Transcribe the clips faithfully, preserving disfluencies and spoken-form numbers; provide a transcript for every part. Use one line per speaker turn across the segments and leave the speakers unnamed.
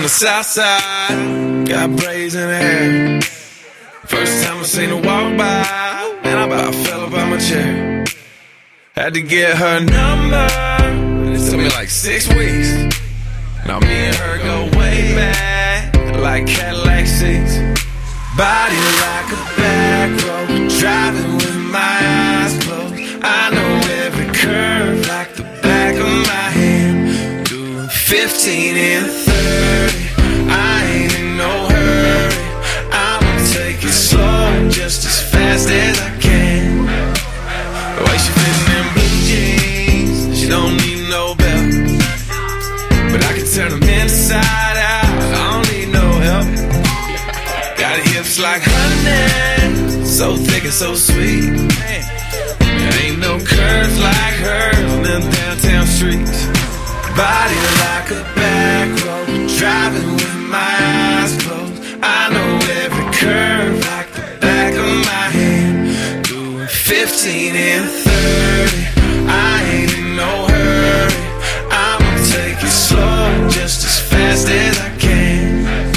south side, got braids in her hair. First time I seen her walk by, man, I about fell up out my chair. Had to get her number, it took me like six weeks. Now me and her go way back, like Cadillac seats. Body like a back road, driving with my eyes closed. I know every curve like the back of my hand. Doing fifteen and thirty, I ain't in no hurry. I'ma take it slow, just as fast as I can. The way she fits in them blue jeans, she don't need no belt, but I can turn them inside out, I don't need no help. Got hips like honey, so thick and so sweet. There ain't no curves like hers on them downtown streets. Body like a back road, driving with my eyes closed. I know every curve like the back of my hand. Doing fifteen and thirty, I ain't in no hurry. I'ma take it slow, just as fast as I can.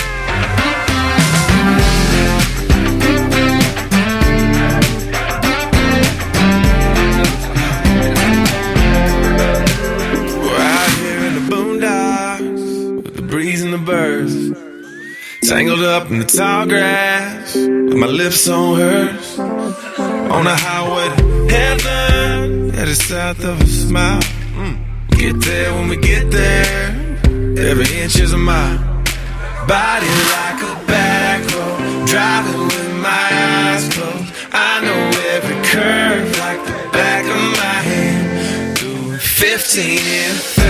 Breeze and the birds, tangled up in the tall grass, with my lips on hers. On the highway to heaven, headed south of a smile. Mm. Get there when we get there, every inch is a mile. Body like a back road, driving with my eyes closed. I know every curve like the back of my hand. Doing fifteen and